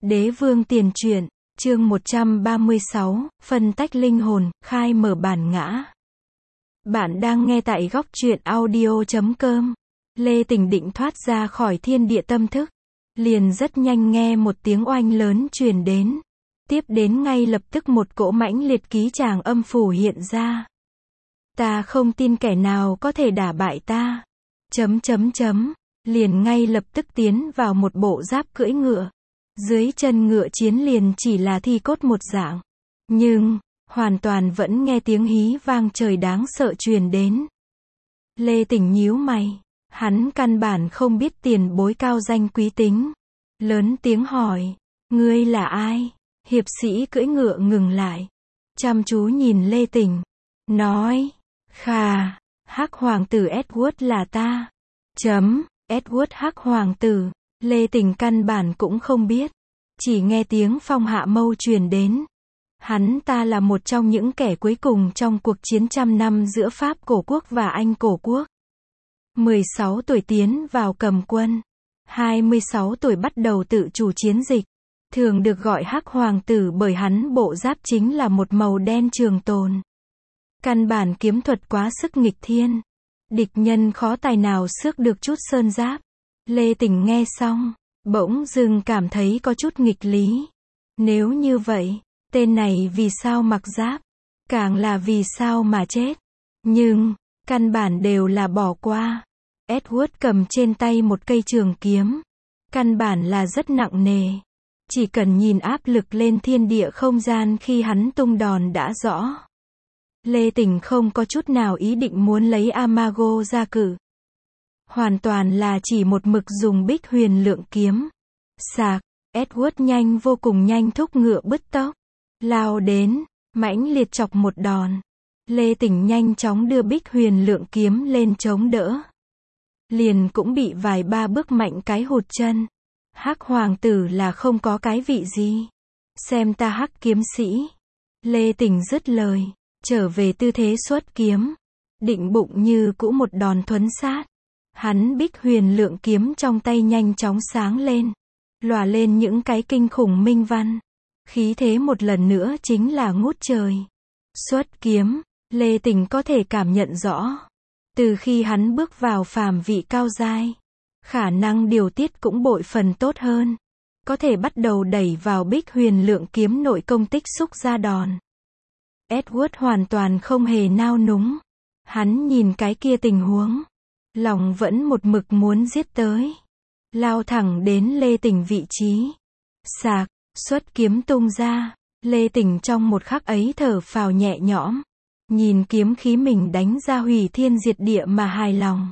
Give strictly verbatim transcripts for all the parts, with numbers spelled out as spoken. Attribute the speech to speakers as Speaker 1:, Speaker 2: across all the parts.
Speaker 1: Đế vương tiền truyện, chương một trăm ba mươi sáu, phân tách linh hồn, khai mở bản ngã. Bạn đang nghe tại góc truyện audio chấm com. Lê Tình định thoát ra khỏi thiên địa tâm thức. Liền rất nhanh nghe một tiếng oanh lớn truyền đến. Tiếp đến ngay lập tức một cỗ mãnh liệt ký tràng âm phủ hiện ra. Ta không tin kẻ nào có thể đả bại ta. Chấm chấm chấm. Liền ngay lập tức tiến vào một bộ giáp cưỡi ngựa. Dưới chân ngựa chiến liền chỉ là thi cốt một dạng. Nhưng, hoàn toàn vẫn nghe tiếng hí vang trời đáng sợ truyền đến. Lê Tình nhíu mày. Hắn căn bản không biết tiền bối cao danh quý tính. Lớn tiếng hỏi. Ngươi là ai? Hiệp sĩ cưỡi ngựa ngừng lại. Chăm chú nhìn Lê Tình. Nói. Khà. Hắc hoàng tử Edward là ta. Chấm. Edward Hắc hoàng tử. Lê Tình căn bản cũng không biết. Chỉ nghe tiếng phong hạ mâu truyền đến. Hắn ta là một trong những kẻ cuối cùng trong cuộc chiến trăm năm giữa Pháp cổ quốc và Anh cổ quốc. mười sáu tuổi tiến vào cầm quân. hai mươi sáu tuổi bắt đầu tự chủ chiến dịch. Thường được gọi Hắc hoàng tử bởi hắn bộ giáp chính là một màu đen trường tồn. Căn bản kiếm thuật quá sức nghịch thiên. Địch nhân khó tài nào xước được chút sơn giáp. Lê Tình nghe xong, bỗng dưng cảm thấy có chút nghịch lý. Nếu như vậy, tên này vì sao mặc giáp? Càng là vì sao mà chết? Nhưng, căn bản đều là bỏ qua. Edward cầm trên tay một cây trường kiếm. Căn bản là rất nặng nề. Chỉ cần nhìn áp lực lên thiên địa không gian khi hắn tung đòn đã rõ. Lê Tình không có chút nào ý định muốn lấy Amago ra cử. Hoàn toàn là chỉ một mực dùng Bích Huyền Lượng kiếm. Sạc, Edward nhanh vô cùng nhanh thúc ngựa bứt tốc. Lao đến, mãnh liệt chọc một đòn. Lê Tình nhanh chóng đưa Bích Huyền Lượng kiếm lên chống đỡ. Liền cũng bị vài ba bước mạnh cái hụt chân. Hắc hoàng tử là không có cái vị gì. Xem ta Hắc kiếm sĩ. Lê Tình dứt lời, trở về tư thế xuất kiếm. Định bụng như cũ một đòn thuấn sát. Hắn Bích Huyền Lượng kiếm trong tay nhanh chóng sáng lên. Lòa lên những cái kinh khủng minh văn. Khí thế một lần nữa chính là ngút trời. Xuất kiếm, Lê Tình có thể cảm nhận rõ. Từ khi hắn bước vào phàm vị cao giai, khả năng điều tiết cũng bội phần tốt hơn. Có thể bắt đầu đẩy vào Bích Huyền Lượng kiếm nội công tích xúc ra đòn. Edward hoàn toàn không hề nao núng. Hắn nhìn cái kia tình huống. Lòng vẫn một mực muốn giết tới. Lao thẳng đến Lê Tình vị trí. Sạc, xuất kiếm tung ra. Lê Tình trong một khắc ấy thở phào nhẹ nhõm. Nhìn kiếm khí mình đánh ra hủy thiên diệt địa mà hài lòng.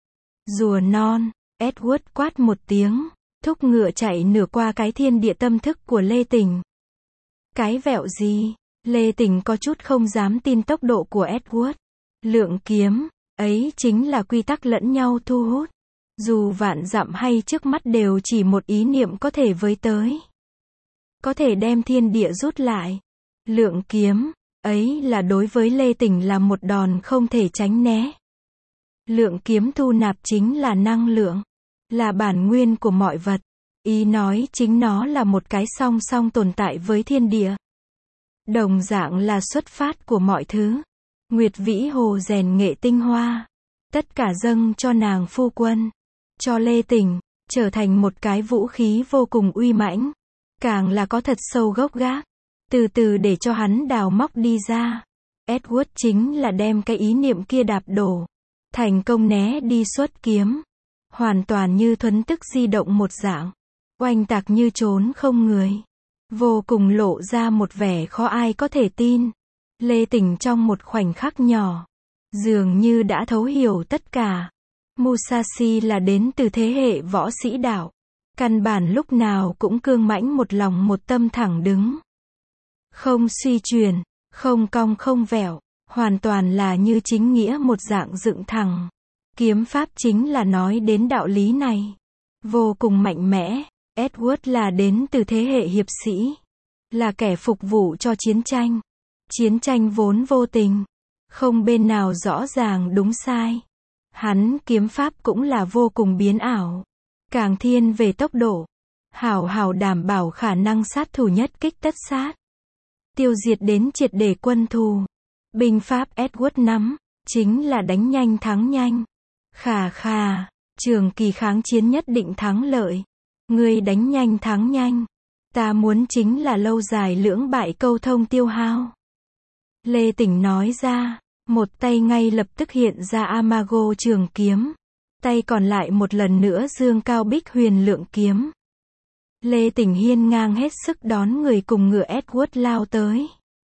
Speaker 1: Rùa non, Edward quát một tiếng. Thúc ngựa chạy nửa qua cái thiên địa tâm thức của Lê Tình. Cái vẹo gì? Lê Tình có chút không dám tin tốc độ của Edward. Lượng kiếm. Ấy chính là quy tắc lẫn nhau thu hút. Dù vạn dặm hay trước mắt đều chỉ một ý niệm có thể với tới. Có thể đem thiên địa rút lại. Lượng kiếm, ấy là đối với Lê Tình là một đòn không thể tránh né. Lượng kiếm thu nạp chính là năng lượng. Là bản nguyên của mọi vật. Ý nói chính nó là một cái song song tồn tại với thiên địa. Đồng dạng là xuất phát của mọi thứ. Nguyệt Vĩ Hồ rèn nghệ tinh hoa. Tất cả dâng cho nàng phu quân. Cho Lê Tình, trở thành một cái vũ khí vô cùng uy mãnh. Càng là có thật sâu gốc gác. Từ từ để cho hắn đào móc đi ra. Edward chính là đem cái ý niệm kia đạp đổ. Thành công né đi xuất kiếm. Hoàn toàn như thuấn tức di động một dạng. Oanh tạc như trốn không người. Vô cùng lộ ra một vẻ khó ai có thể tin. Lê Tình trong một khoảnh khắc nhỏ. Dường như đã thấu hiểu tất cả. Musashi là đến từ thế hệ võ sĩ đạo. Căn bản lúc nào cũng cương mãnh một lòng một tâm thẳng đứng. Không suy chuyển, không cong không vẹo. Hoàn toàn là như chính nghĩa một dạng dựng thẳng. Kiếm pháp chính là nói đến đạo lý này. Vô cùng mạnh mẽ. Edward là đến từ thế hệ hiệp sĩ. Là kẻ phục vụ cho chiến tranh. Chiến tranh vốn vô tình. Không bên nào rõ ràng đúng sai. Hắn kiếm pháp cũng là vô cùng biến ảo. Càng thiên về tốc độ. Hảo hảo đảm bảo khả năng sát thủ nhất kích tất sát. Tiêu diệt đến triệt để quân thù. Binh pháp Edward nắm, chính là đánh nhanh thắng nhanh. Khà khà, trường kỳ kháng chiến nhất định thắng lợi. Ngươi đánh nhanh thắng nhanh. Ta muốn chính là lâu dài lưỡng bại câu thông tiêu hao. Lê Tỉnh nói ra, một tay ngay lập tức hiện ra Amago trường kiếm. Tay còn lại một lần nữa dương cao Bích Huyền Lượng kiếm. Lê Tỉnh hiên ngang hết sức đón người cùng ngựa Edward lao tới.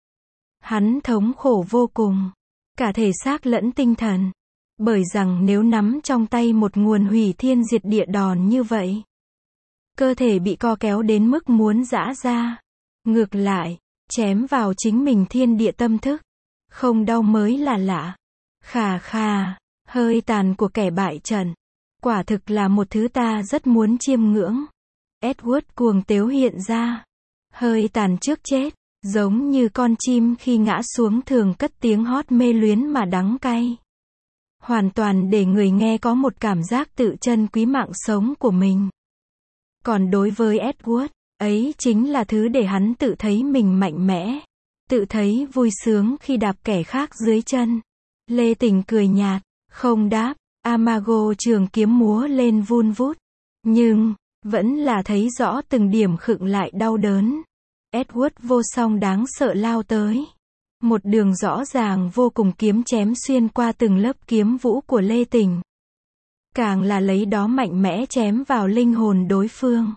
Speaker 1: Hắn thống khổ vô cùng, cả thể xác lẫn tinh thần. Bởi rằng nếu nắm trong tay một nguồn hủy thiên diệt địa đòn như vậy, cơ thể bị co kéo đến mức muốn giã ra. Ngược lại, chém vào chính mình thiên địa tâm thức. Không đau mới là lạ. Khà khà, hơi tàn của kẻ bại trận. Quả thực là một thứ ta rất muốn chiêm ngưỡng. Edward cuồng tếu hiện ra. Hơi tàn trước chết, giống như con chim khi ngã xuống thường cất tiếng hót mê luyến mà đắng cay. Hoàn toàn để người nghe có một cảm giác tự trân quý mạng sống của mình. Còn đối với Edward, ấy chính là thứ để hắn tự thấy mình mạnh mẽ. Tự thấy vui sướng khi đạp kẻ khác dưới chân. Lê Tỉnh cười nhạt, không đáp. Amago trường kiếm múa lên vun vút. Nhưng, vẫn là thấy rõ từng điểm khựng lại đau đớn. Edward vô song đáng sợ lao tới. Một đường rõ ràng vô cùng kiếm chém xuyên qua từng lớp kiếm vũ của Lê Tỉnh. Càng là lấy đó mạnh mẽ chém vào linh hồn đối phương.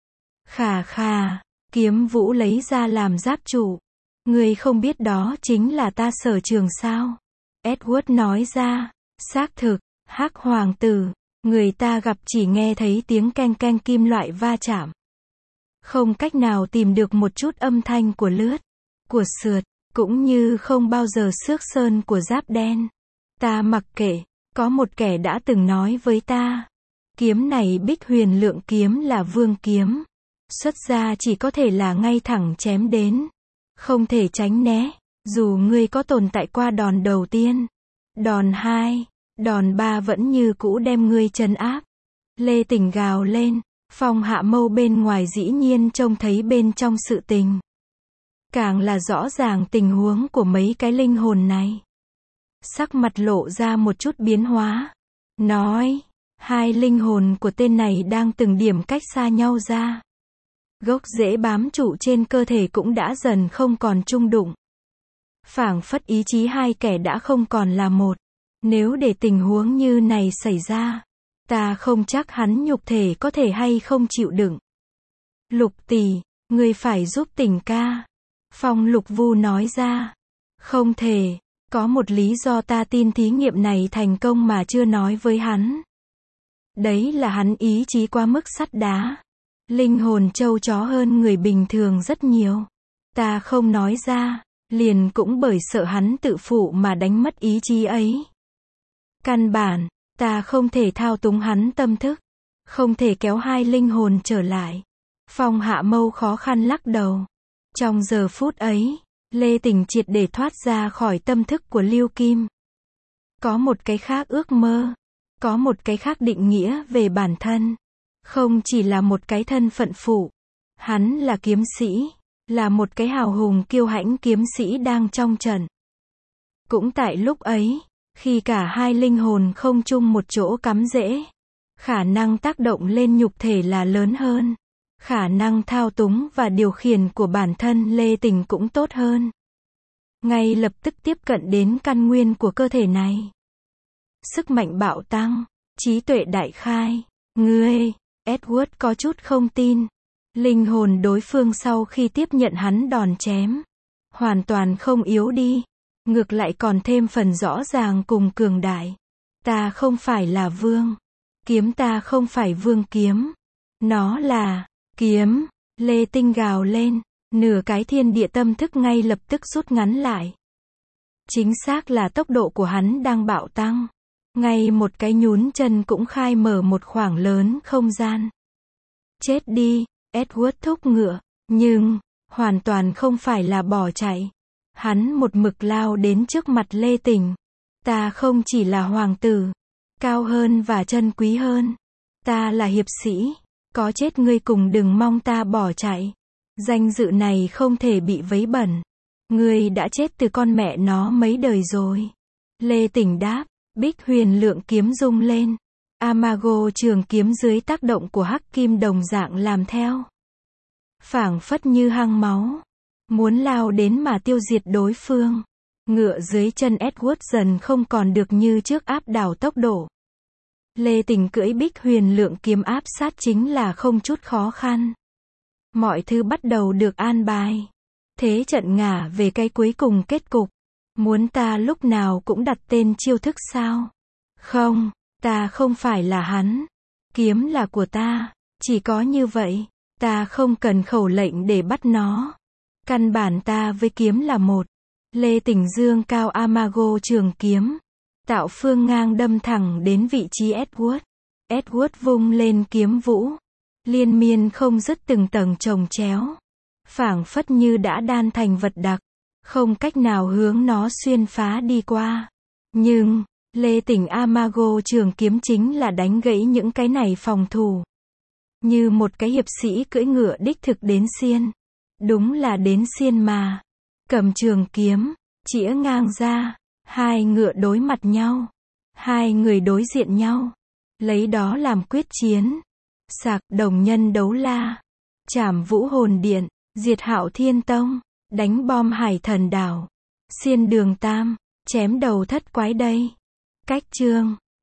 Speaker 1: Khà khà, kiếm vũ lấy ra làm giáp trụ. Người không biết đó chính là ta sở trường sao? Edward nói ra, xác thực, Hắc hoàng tử, người ta gặp chỉ nghe thấy tiếng keng keng kim loại va chạm. Không cách nào tìm được một chút âm thanh của lướt, của sượt, cũng như không bao giờ xước sơn của giáp đen. Ta mặc kệ, có một kẻ đã từng nói với ta, kiếm này Bích Huyền Lượng kiếm là vương kiếm. Xuất ra chỉ có thể là ngay thẳng chém đến. Không thể tránh né, dù ngươi có tồn tại qua đòn đầu tiên. Đòn hai, đòn ba vẫn như cũ đem ngươi trấn áp. Lê Tỉnh gào lên, Phong Hạ Mâu bên ngoài dĩ nhiên trông thấy bên trong sự tình. Càng là rõ ràng tình huống của mấy cái linh hồn này. Sắc mặt lộ ra một chút biến hóa. Nói, hai linh hồn của tên này đang từng điểm cách xa nhau ra. Gốc rễ bám trụ trên cơ thể cũng đã dần không còn chung đụng. Phảng phất ý chí hai kẻ đã không còn là một. Nếu để tình huống như này xảy ra, ta không chắc hắn nhục thể có thể hay không chịu đựng. Lục tỷ, ngươi phải giúp Tỉnh ca. Phong Lục Vu nói ra. Không thể, có một lý do ta tin thí nghiệm này thành công mà chưa nói với hắn. Đấy là hắn ý chí quá mức sắt đá. Linh hồn trâu chó hơn người bình thường rất nhiều. Ta không nói ra, liền cũng bởi sợ hắn tự phụ mà đánh mất ý chí ấy. Căn bản, ta không thể thao túng hắn tâm thức. Không thể kéo hai linh hồn trở lại. Phong Hạ Mâu khó khăn lắc đầu. Trong giờ phút ấy, Lê Tỉnh triệt để thoát ra khỏi tâm thức của Lưu Kim. Có một cái khác ước mơ. Có một cái khác định nghĩa về bản thân. Không chỉ là một cái thân phận phụ. Hắn là kiếm sĩ. Là một cái hào hùng kiêu hãnh kiếm sĩ đang trong trận. Cũng tại lúc ấy, khi cả hai linh hồn không chung một chỗ cắm rễ, khả năng tác động lên nhục thể là lớn hơn. Khả năng thao túng và điều khiển của bản thân Lê Tỉnh cũng tốt hơn. Ngay lập tức tiếp cận đến căn nguyên của cơ thể này. Sức mạnh bạo tăng, trí tuệ đại khai. Ngươi, Edward có chút không tin. Linh hồn đối phương sau khi tiếp nhận hắn đòn chém, hoàn toàn không yếu đi. Ngược lại còn thêm phần rõ ràng cùng cường đại. Ta không phải là vương. Kiếm ta không phải vương kiếm. Nó là kiếm. Lê Tinh gào lên. Nửa cái thiên địa tâm thức ngay lập tức rút ngắn lại. Chính xác là tốc độ của hắn đang bạo tăng. Ngay một cái nhún chân cũng khai mở một khoảng lớn không gian. Chết đi, Edward thúc ngựa. Nhưng, hoàn toàn không phải là bỏ chạy. Hắn một mực lao đến trước mặt Lê Tỉnh. Ta không chỉ là hoàng tử. Cao hơn và chân quý hơn. Ta là hiệp sĩ. Có chết ngươi cùng đừng mong ta bỏ chạy. Danh dự này không thể bị vấy bẩn. Ngươi đã chết từ con mẹ nó mấy đời rồi. Lê Tỉnh đáp. Bích huyền lượng kiếm rung lên. Amago trường kiếm dưới tác động của hắc kim đồng dạng làm theo. Phảng phất như hăng máu. Muốn lao đến mà tiêu diệt đối phương. Ngựa dưới chân Edward dần không còn được như trước áp đảo tốc độ. Lê Tỉnh cưỡi bích huyền lượng kiếm áp sát chính là không chút khó khăn. Mọi thứ bắt đầu được an bài. Thế trận ngả về cái cuối cùng kết cục. Muốn ta lúc nào cũng đặt tên chiêu thức sao? Không, ta không phải là hắn. Kiếm là của ta. Chỉ có như vậy, ta không cần khẩu lệnh để bắt nó. Căn bản ta với kiếm là một. Lê Tỉnh dương cao Amago trường kiếm. Tạo phương ngang đâm thẳng đến vị trí Edward. Edward vung lên kiếm vũ. Liên miên không dứt từng tầng chồng chéo. Phảng phất như đã đan thành vật đặc. Không cách nào hướng nó xuyên phá đi qua. Nhưng, Lê Tỉnh Amago trường kiếm chính là đánh gãy những cái này phòng thủ. Như một cái hiệp sĩ cưỡi ngựa đích thực đến xiên. Đúng là đến xiên mà. Cầm trường kiếm, chĩa ngang ra. Hai ngựa đối mặt nhau. Hai người đối diện nhau. Lấy đó làm quyết chiến. Sạc đồng nhân đấu la. Trảm vũ hồn điện. Diệt hạo thiên tông. Đánh bom hải thần đảo. Xiên đường tam. Chém đầu thất quái đây. Cách chương